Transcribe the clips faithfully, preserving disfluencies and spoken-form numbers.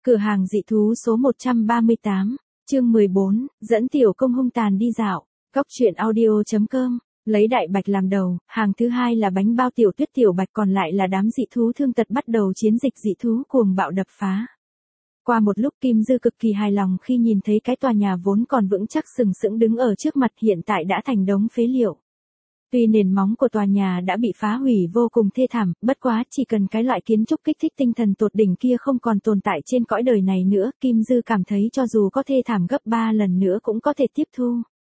Cửa hàng dị thú số một trăm ba mươi tám, chương mười bốn, dẫn tiểu công hung tàn đi dạo, góc truyện audio.com, lấy đại bạch làm đầu, hàng thứ hai là bánh bao tiểu tuyết tiểu bạch, còn lại là đám dị thú thương tật bắt đầu chiến dịch dị thú cuồng bạo đập phá. Qua một lúc Kim Dư cực kỳ hài lòng khi nhìn thấy cái tòa nhà vốn còn vững chắc sừng sững đứng ở trước mặt hiện tại đã thành đống phế liệu. Tuy nền móng của tòa nhà đã bị phá hủy vô cùng thê thảm, bất quá chỉ cần cái loại kiến trúc kích thích tinh thần tột đỉnh kia không còn tồn tại trên cõi đời này nữa, Kim Dư cảm thấy cho dù có thê thảm gấp ba lần nữa cũng có thể tiếp thu.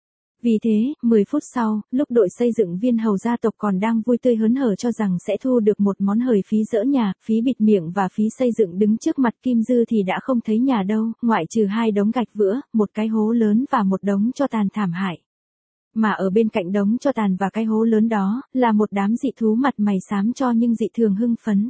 Vì thế, mười phút sau, lúc đội xây dựng Viên Hầu gia tộc còn đang vui tươi hớn hở cho rằng sẽ thu được một món hời phí dỡ nhà, phí bịt miệng và phí xây dựng đứng trước mặt Kim Dư thì đã không thấy nhà đâu, ngoại trừ hai đống gạch vữa, một cái hố lớn và một đống tro tàn thảm hại. Mà ở bên cạnh đống tro tàn và cái hố lớn đó, là một đám dị thú mặt mày xám cho nhưng dị thường hưng phấn.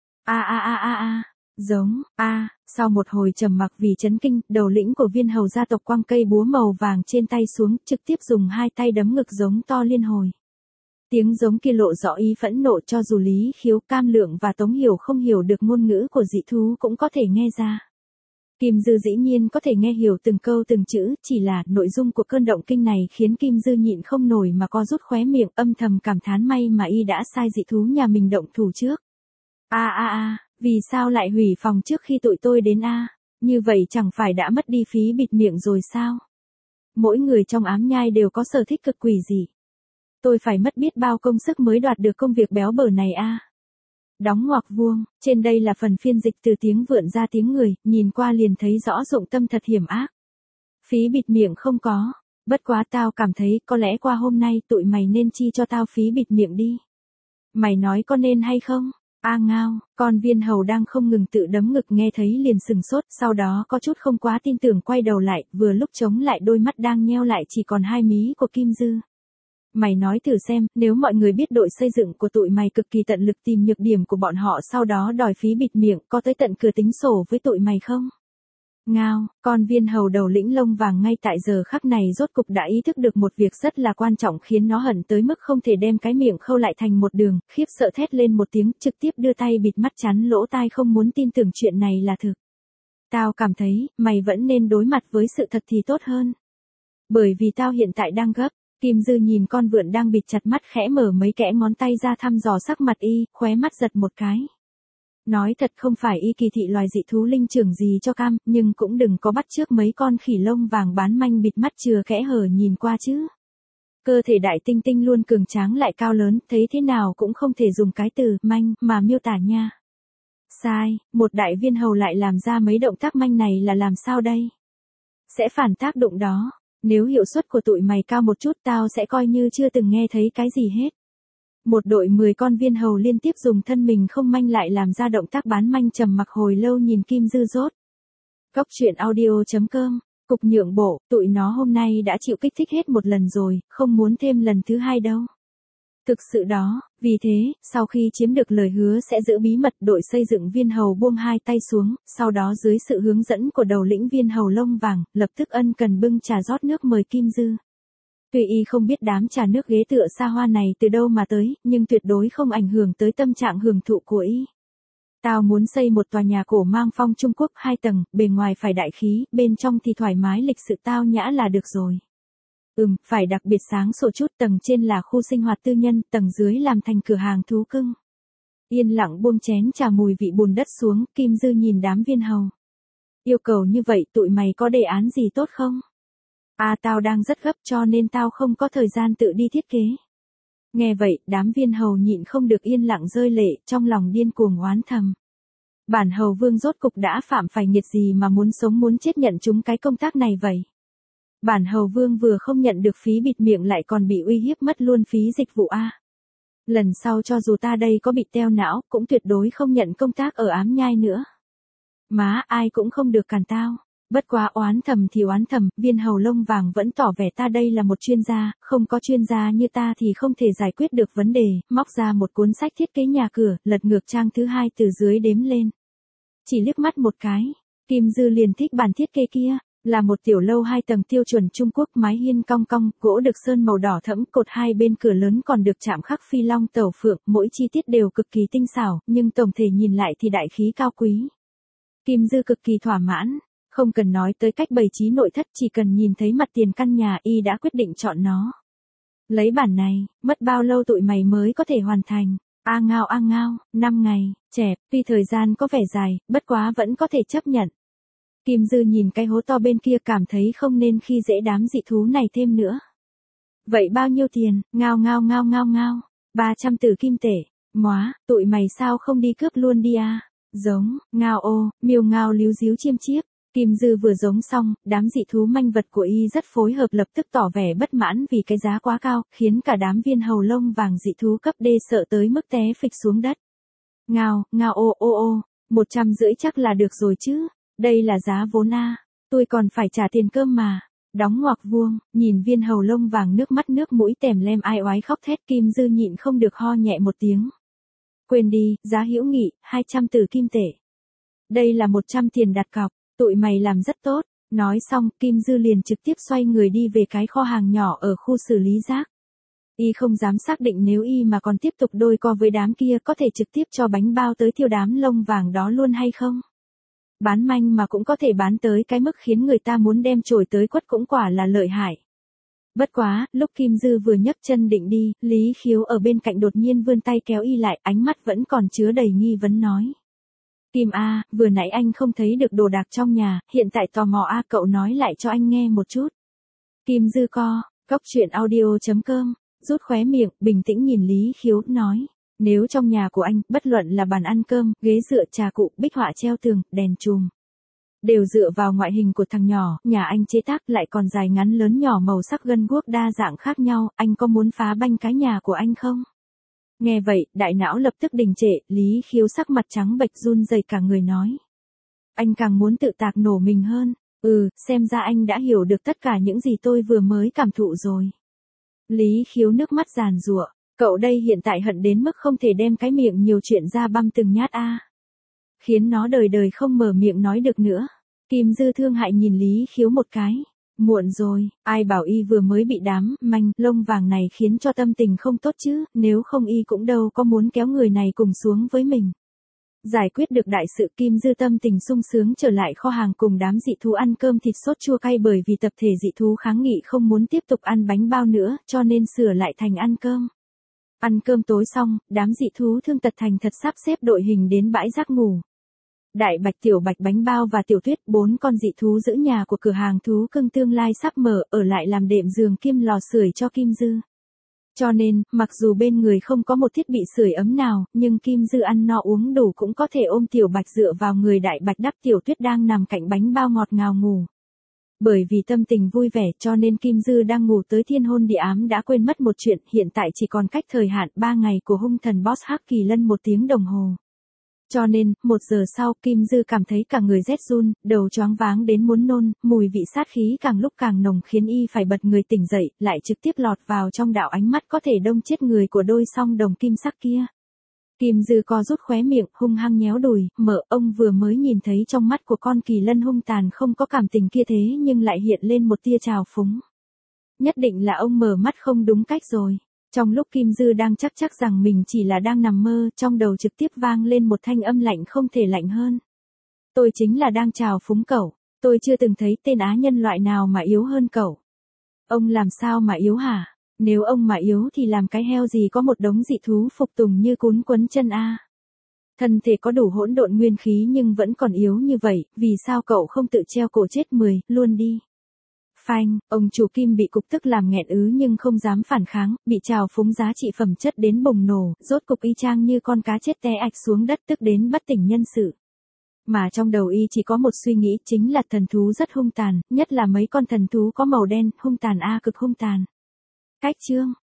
A a a a a, giống, a, sau một hồi trầm mặc vì chấn kinh, đầu lĩnh của Viên Hầu gia tộc quăng cây búa màu vàng trên tay xuống, trực tiếp dùng hai tay đấm ngực giống to liên hồi. Tiếng giống kia lộ rõ ý phẫn nộ cho dù Lý Khiếu, Cam Lượng và Tống Hiểu không hiểu được ngôn ngữ của dị thú cũng có thể nghe ra. Kim Dư dĩ nhiên có thể nghe hiểu từng câu từng chữ, chỉ là nội dung của cơn động kinh này khiến Kim Dư nhịn không nổi mà co rút khóe miệng, âm thầm cảm thán may mà y đã sai dị thú nhà mình động thủ trước. A a a, vì sao lại hủy phòng trước khi tụi tôi đến a? Như vậy chẳng phải đã mất đi phí bịt miệng rồi sao? Mỗi người trong ám nhai đều có sở thích cực quỷ gì. Tôi phải mất biết bao công sức mới đoạt được công việc béo bở này a. Đóng ngoặc vuông, trên đây là phần phiên dịch từ tiếng vượn ra tiếng người, nhìn qua liền thấy rõ dụng tâm thật hiểm ác. Phí bịt miệng không có, bất quá tao cảm thấy có lẽ qua hôm nay tụi mày nên chi cho tao phí bịt miệng đi. Mày nói có nên hay không? A ngao, con Viên Hầu đang không ngừng tự đấm ngực nghe thấy liền sừng sốt, sau đó có chút không quá tin tưởng quay đầu lại, vừa lúc chống lại đôi mắt đang nheo lại chỉ còn hai mí của Kim Dư. Mày nói thử xem, nếu mọi người biết đội xây dựng của tụi mày cực kỳ tận lực tìm nhược điểm của bọn họ sau đó đòi phí bịt miệng, có tới tận cửa tính sổ với tụi mày không? Ngao, con Viên Hầu đầu lĩnh lông vàng ngay tại giờ khắc này rốt cục đã ý thức được một việc rất là quan trọng khiến nó hận tới mức không thể đem cái miệng khâu lại thành một đường, khiếp sợ thét lên một tiếng, trực tiếp đưa tay bịt mắt chắn lỗ tai không muốn tin tưởng chuyện này là thực. Tao cảm thấy, mày vẫn nên đối mặt với sự thật thì tốt hơn. Bởi vì tao hiện tại đang gấp. Kim Dư nhìn con vượn đang bịt chặt mắt khẽ mở mấy kẽ ngón tay ra thăm dò sắc mặt y, khóe mắt giật một cái. Nói thật không phải y kỳ thị loài dị thú linh trưởng gì cho cam, nhưng cũng đừng có bắt chước mấy con khỉ lông vàng bán manh bịt mắt chừa kẽ hở nhìn qua chứ. Cơ thể đại tinh tinh luôn cường tráng lại cao lớn, thấy thế nào cũng không thể dùng cái từ manh mà miêu tả nha. Sai, một đại viên hầu lại làm ra mấy động tác manh này là làm sao đây? Sẽ phản tác động đó. Nếu hiệu suất của tụi mày cao một chút tao sẽ coi như chưa từng nghe thấy cái gì hết. Một đội mười con viên hầu liên tiếp dùng thân mình không manh lại làm ra động tác bán manh trầm mặc hồi lâu nhìn Kim Dư rốt. Góc truyện audio.com, cục nhượng bộ, tụi nó hôm nay đã chịu kích thích hết một lần rồi, không muốn thêm lần thứ hai đâu. Thực sự đó, vì thế, sau khi chiếm được lời hứa sẽ giữ bí mật, đội xây dựng Viên Hầu buông hai tay xuống, sau đó dưới sự hướng dẫn của đầu lĩnh Viên Hầu lông vàng, lập tức ân cần bưng trà rót nước mời Kim Dư. Tuy y không biết đám trà nước ghế tựa xa hoa này từ đâu mà tới, nhưng tuyệt đối không ảnh hưởng tới tâm trạng hưởng thụ của y. Tao muốn xây một tòa nhà cổ mang phong Trung Quốc hai tầng, bề ngoài phải đại khí, bên trong thì thoải mái lịch sự tao nhã là được rồi. Ừm, phải đặc biệt sáng sủa chút, tầng trên là khu sinh hoạt tư nhân, tầng dưới làm thành cửa hàng thú cưng. Yên lặng buông chén trà mùi vị bùn đất xuống, Kim Dư nhìn đám viên hầu. Yêu cầu như vậy tụi mày có đề án gì tốt không? À tao đang rất gấp cho nên tao không có thời gian tự đi thiết kế. Nghe vậy, đám viên hầu nhịn không được yên lặng rơi lệ, trong lòng điên cuồng oán thầm. Bản hầu vương rốt cục đã phạm phải nghiệt gì mà muốn sống muốn chết nhận chúng cái công tác này vậy? Bản hầu vương vừa không nhận được phí bịt miệng lại còn bị uy hiếp mất luôn phí dịch vụ a. Lần sau cho dù ta đây có bị teo não, cũng tuyệt đối không nhận công tác ở ám nhai nữa. Má ai cũng không được cản tao. Bất quá oán thầm thì oán thầm, Viên Hầu lông vàng vẫn tỏ vẻ ta đây là một chuyên gia, không có chuyên gia như ta thì không thể giải quyết được vấn đề, móc ra một cuốn sách thiết kế nhà cửa, lật ngược trang thứ hai từ dưới đếm lên. Chỉ liếc mắt một cái, Kim Dư liền thích bản thiết kế kia. Là một tiểu lâu hai tầng tiêu chuẩn Trung Quốc, mái hiên cong cong, gỗ được sơn màu đỏ thẫm, cột hai bên cửa lớn còn được chạm khắc phi long tẩu phượng, mỗi chi tiết đều cực kỳ tinh xảo, nhưng tổng thể nhìn lại thì đại khí cao quý. Kim Dư cực kỳ thỏa mãn, không cần nói tới cách bày trí nội thất, chỉ cần nhìn thấy mặt tiền căn nhà y đã quyết định chọn nó. Lấy bản này, mất bao lâu tụi mày mới có thể hoàn thành? A ngao a ngao, năm ngày, chẹp, tuy thời gian có vẻ dài, bất quá vẫn có thể chấp nhận. Kim Dư nhìn cái hố to bên kia cảm thấy không nên khi dễ đám dị thú này thêm nữa. Vậy bao nhiêu tiền? Ngao ngao ngao ngao ngao, ba trăm tử kim tệ. Móa, tụi mày sao không đi cướp luôn đi à? Giống, ngao ô, miêu ngao líu díu chiêm chiếp. Kim Dư vừa giống xong, đám dị thú manh vật của y rất phối hợp lập tức tỏ vẻ bất mãn vì cái giá quá cao, khiến cả đám viên hầu lông vàng dị thú cấp D sợ tới mức té phịch xuống đất. Ngao, ngao ô ô ô, một trăm rưỡi chắc là được rồi chứ, đây là giá vốn a, tôi còn phải trả tiền cơm mà. Đóng ngoặc vuông, nhìn viên hầu lông vàng nước mắt nước mũi tèm lem ai oái khóc thét, Kim Dư nhịn không được ho nhẹ một tiếng. Quên đi, giá hữu nghị, hai trăm tử kim tệ. Đây là một trăm tiền đặt cọc, tụi mày làm rất tốt. Nói xong, Kim Dư liền trực tiếp xoay người đi về cái kho hàng nhỏ ở khu xử lý rác. Y không dám xác định nếu y mà còn tiếp tục đôi co với đám kia có thể trực tiếp cho bánh bao tới thiêu đám lông vàng đó luôn hay không. Bán manh mà cũng có thể bán tới cái mức khiến người ta muốn đem chổi tới quất cũng quả là lợi hại. Bất quá, lúc Kim Dư vừa nhấc chân định đi, Lý Khiếu ở bên cạnh đột nhiên vươn tay kéo y lại, ánh mắt vẫn còn chứa đầy nghi vấn nói. Kim A, vừa nãy anh không thấy được đồ đạc trong nhà, hiện tại tò mò A, cậu nói lại cho anh nghe một chút. Kim Dư co, cốc truyện audio chấm com, rút khóe miệng, bình tĩnh nhìn Lý Khiếu, nói. Nếu trong nhà của anh, bất luận là bàn ăn cơm, ghế dựa, trà cụ, bích họa treo tường, đèn chùm, đều dựa vào ngoại hình của thằng nhỏ, nhà anh chế tác lại còn dài ngắn lớn nhỏ màu sắc gân guốc đa dạng khác nhau, anh có muốn phá banh cái nhà của anh không? Nghe vậy, đại não lập tức đình trệ, Lý Khiếu sắc mặt trắng bệch run rẩy cả người nói. Anh càng muốn tự tạc nổ mình hơn, ừ, xem ra anh đã hiểu được tất cả những gì tôi vừa mới cảm thụ rồi. Lý Khiếu nước mắt giàn giụa, cậu đây hiện tại hận đến mức không thể đem cái miệng nhiều chuyện ra băm từng nhát a, khiến nó đời đời không mở miệng nói được nữa. Kim Dư thương hại nhìn Lý Khiếu một cái. Muộn rồi, ai bảo y vừa mới bị đám manh lông vàng này khiến cho tâm tình không tốt chứ, nếu không y cũng đâu có muốn kéo người này cùng xuống với mình. Giải quyết được đại sự, Kim Dư tâm tình sung sướng trở lại kho hàng cùng đám dị thú ăn cơm thịt sốt chua cay, bởi vì tập thể dị thú kháng nghị không muốn tiếp tục ăn bánh bao nữa, cho nên sửa lại thành ăn cơm. Ăn cơm tối xong, đám dị thú thương tật thành thật sắp xếp đội hình đến bãi rác ngủ. Đại Bạch, Tiểu Bạch, Bánh Bao và Tiểu Tuyết, bốn con dị thú giữ nhà của cửa hàng thú cưng tương lai sắp mở, ở lại làm đệm giường kiêm lò sưởi cho Kim Dư. Cho nên, mặc dù bên người không có một thiết bị sưởi ấm nào, nhưng Kim Dư ăn no uống đủ cũng có thể ôm Tiểu Bạch dựa vào người Đại Bạch đắp Tiểu Tuyết đang nằm cạnh Bánh Bao ngọt ngào ngủ. Bởi vì tâm tình vui vẻ cho nên Kim Dư đang ngủ tới thiên hôn địa ám đã quên mất một chuyện, hiện tại chỉ còn cách thời hạn ba ngày của hung thần boss Hắc Kỳ Lân một tiếng đồng hồ. Cho nên, một giờ sau, Kim Dư cảm thấy cả người rét run, đầu choáng váng đến muốn nôn, mùi vị sát khí càng lúc càng nồng khiến y phải bật người tỉnh dậy, lại trực tiếp lọt vào trong đạo ánh mắt có thể đông chết người của đôi song đồng kim sắc kia. Kim Dư co rút khóe miệng, hung hăng nhéo đùi, mở, ông vừa mới nhìn thấy trong mắt của con kỳ lân hung tàn không có cảm tình kia thế nhưng lại hiện lên một tia trào phúng. Nhất định là ông mở mắt không đúng cách rồi. Trong lúc Kim Dư đang chắc chắc rằng mình chỉ là đang nằm mơ, trong đầu trực tiếp vang lên một thanh âm lạnh không thể lạnh hơn. Tôi chính là đang trào phúng cậu, tôi chưa từng thấy tên á nhân loại nào mà yếu hơn cậu. Ông làm sao mà yếu hả? Nếu ông mà yếu thì làm cái heo gì có một đống dị thú phục tùng như cún quấn chân a. Thân thể có đủ hỗn độn nguyên khí nhưng vẫn còn yếu như vậy, vì sao cậu không tự treo cổ chết mười, luôn đi. Phanh, ông chủ Kim bị cục tức làm nghẹn ứ nhưng không dám phản kháng, bị trào phúng giá trị phẩm chất đến bùng nổ, rốt cục y chang như con cá chết té ạch xuống đất tức đến bất tỉnh nhân sự. Mà trong đầu y chỉ có một suy nghĩ chính là thần thú rất hung tàn, nhất là mấy con thần thú có màu đen, hung tàn a cực hung tàn. Cách chương